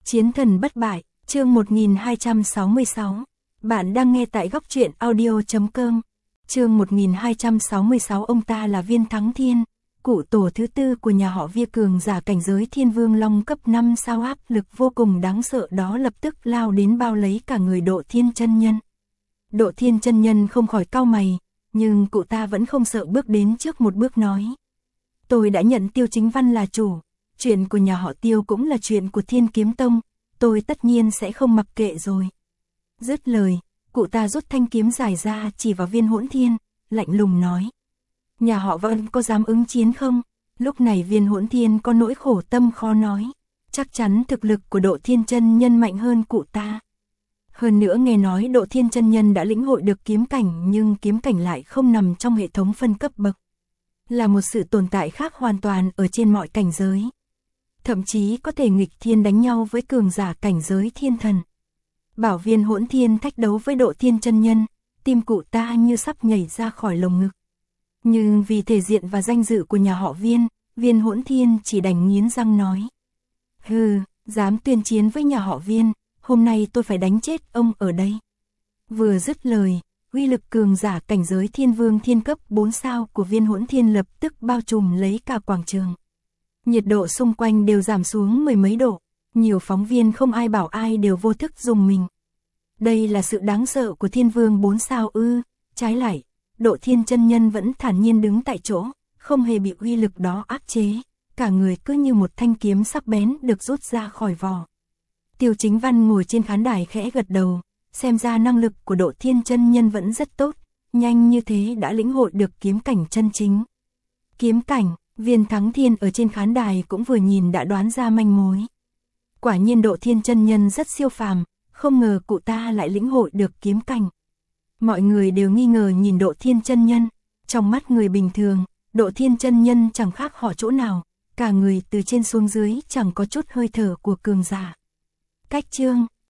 Chiến thần bất bại, chương 1266. Bạn đang nghe tại góc truyện audio.com. Chương 1266. Ông ta là Viên Thắng Thiên, cụ tổ thứ tư của nhà họ Via, cường giả cảnh giới Thiên Vương Long cấp 5 sao, áp lực vô cùng đáng sợ đó lập tức lao đến bao lấy cả người Độ Thiên chân nhân. Độ Thiên chân nhân không khỏi cau mày, nhưng cụ ta vẫn không sợ, bước đến trước một bước nói: "Tôi đã nhận Tiêu Chính Văn là chủ, chuyện của nhà họ Tiêu cũng là chuyện của Thiên Kiếm Tông, tôi tất nhiên sẽ không mặc kệ rồi." Dứt lời, cụ ta rút thanh kiếm dài ra chỉ vào Viên Hỗn Thiên, lạnh lùng nói: "Nhà họ Vân có dám ứng chiến không?" Lúc này Viên Hỗn Thiên có nỗi khổ tâm khó nói, chắc chắn thực lực của Độ Thiên chân nhân mạnh hơn cụ ta. Hơn nữa nghe nói Độ Thiên chân nhân đã lĩnh hội được kiếm cảnh, nhưng kiếm cảnh lại không nằm trong hệ thống phân cấp bậc, là một sự tồn tại khác hoàn toàn ở trên mọi cảnh giới. Thậm chí có thể nghịch thiên đánh nhau với cường giả cảnh giới thiên thần. Bảo Viên Hỗn Thiên thách đấu với Độ Thiên chân nhân, tim cụ ta như sắp nhảy ra khỏi lồng ngực. Nhưng vì thể diện và danh dự của nhà họ Viên, Viên Hỗn Thiên chỉ đành nghiến răng nói: "Hừ, dám tuyên chiến với nhà họ Viên, hôm nay tôi phải đánh chết ông ở đây." Vừa dứt lời, uy lực cường giả cảnh giới Thiên Vương Thiên cấp 4 sao của Viên Hỗn Thiên lập tức bao trùm lấy cả quảng trường. Nhiệt độ xung quanh đều giảm xuống mười mấy độ, nhiều phóng viên không ai bảo ai đều vô thức rùng mình. Đây là sự đáng sợ của Thiên Vương 4 sao ư? Trái lại, Độ Thiên chân nhân vẫn thản nhiên đứng tại chỗ, không hề bị uy lực đó áp chế, cả người cứ như một thanh kiếm sắc bén được rút ra khỏi vỏ. Tiêu Chính Văn ngồi trên khán đài khẽ gật đầu, xem ra năng lực của Độ Thiên chân nhân vẫn rất tốt, nhanh như thế đã lĩnh hội được kiếm cảnh chân chính. Kiếm cảnh, Viên Thắng Thiên ở trên khán đài cũng vừa nhìn đã đoán ra manh mối. Quả nhiên Độ Thiên chân nhân rất siêu phàm, không ngờ cụ ta lại lĩnh hội được kiếm cảnh. Mọi người đều nghi ngờ nhìn Độ Thiên chân nhân, trong mắt người bình thường, Độ Thiên chân nhân chẳng khác họ chỗ nào, cả người từ trên xuống dưới chẳng có chút hơi thở của cường giả. Cách chương